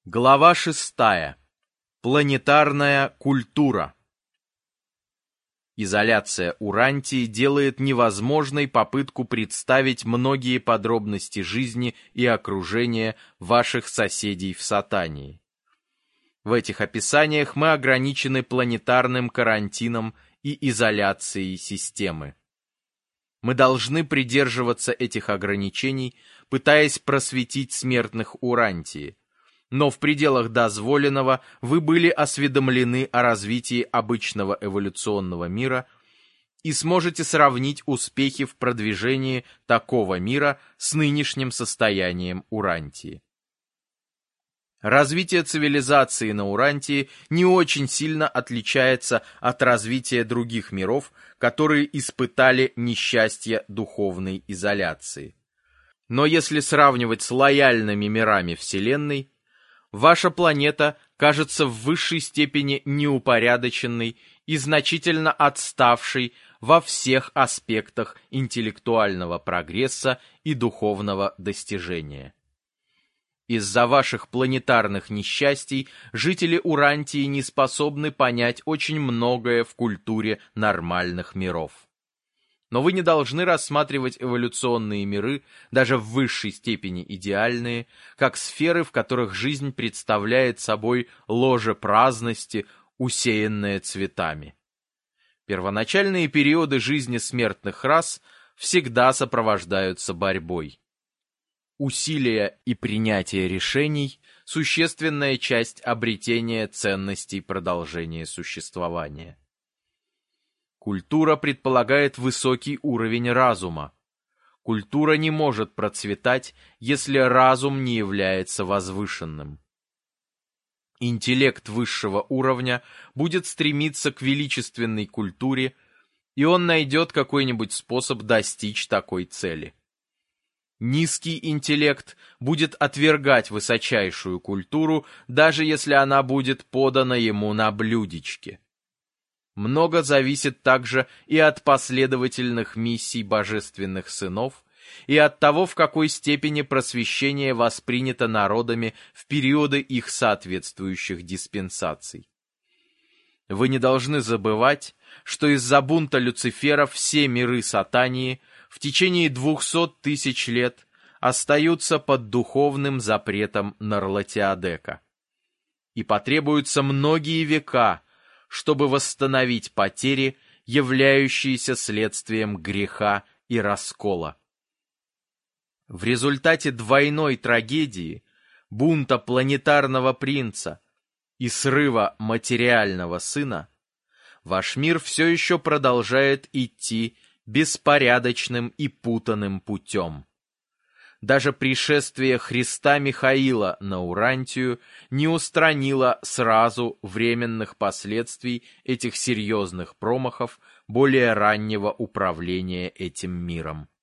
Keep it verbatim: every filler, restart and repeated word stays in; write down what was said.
Глава шестая. Планетарная культура. Изоляция Урантии делает невозможной попытку представить многие подробности жизни и окружения ваших соседей в Сатании. В этих описаниях мы ограничены планетарным карантином и изоляцией системы. Мы должны придерживаться этих ограничений, пытаясь просветить смертных Урантии. Но в пределах дозволенного вы были осведомлены о развитии обычного эволюционного мира и сможете сравнить успехи в продвижении такого мира с нынешним состоянием Урантии. Развитие цивилизации на Урантии не очень сильно отличается от развития других миров, которые испытали несчастье духовной изоляции. Но если сравнивать с лояльными мирами Вселенной, ваша планета кажется в высшей степени неупорядоченной и значительно отставшей во всех аспектах интеллектуального прогресса и духовного достижения. Из-за ваших планетарных несчастий жители Урантии не способны понять очень многое в культуре нормальных миров. Но вы не должны рассматривать эволюционные миры, даже в высшей степени идеальные, как сферы, в которых жизнь представляет собой ложе праздности, усеянное цветами. Первоначальные периоды жизни смертных рас всегда сопровождаются борьбой. Усилия и принятие решений – существенная часть обретения ценностей продолжения существования. Культура предполагает высокий уровень разума. Культура не может процветать, если разум не является возвышенным. Интеллект высшего уровня будет стремиться к величественной культуре, и он найдет какой-нибудь способ достичь такой цели. Низкий интеллект будет отвергать высочайшую культуру, даже если она будет подана ему на блюдечке. Много зависит также и от последовательных миссий божественных сынов, и от того, в какой степени просвещение воспринято народами в периоды их соответствующих диспенсаций. Вы не должны забывать, что из-за бунта Люцифера все миры Сатании в течение двухсот тысяч лет остаются под духовным запретом Нарлатиодека. И потребуются многие века, чтобы восстановить потери, являющиеся следствием греха и раскола. В результате двойной трагедии, бунта планетарного принца и срыва материального сына, ваш мир все еще продолжает идти беспорядочным и путанным путем. Даже пришествие Христа Михаила на Урантию не устранило сразу временных последствий этих серьезных промахов более раннего управления этим миром.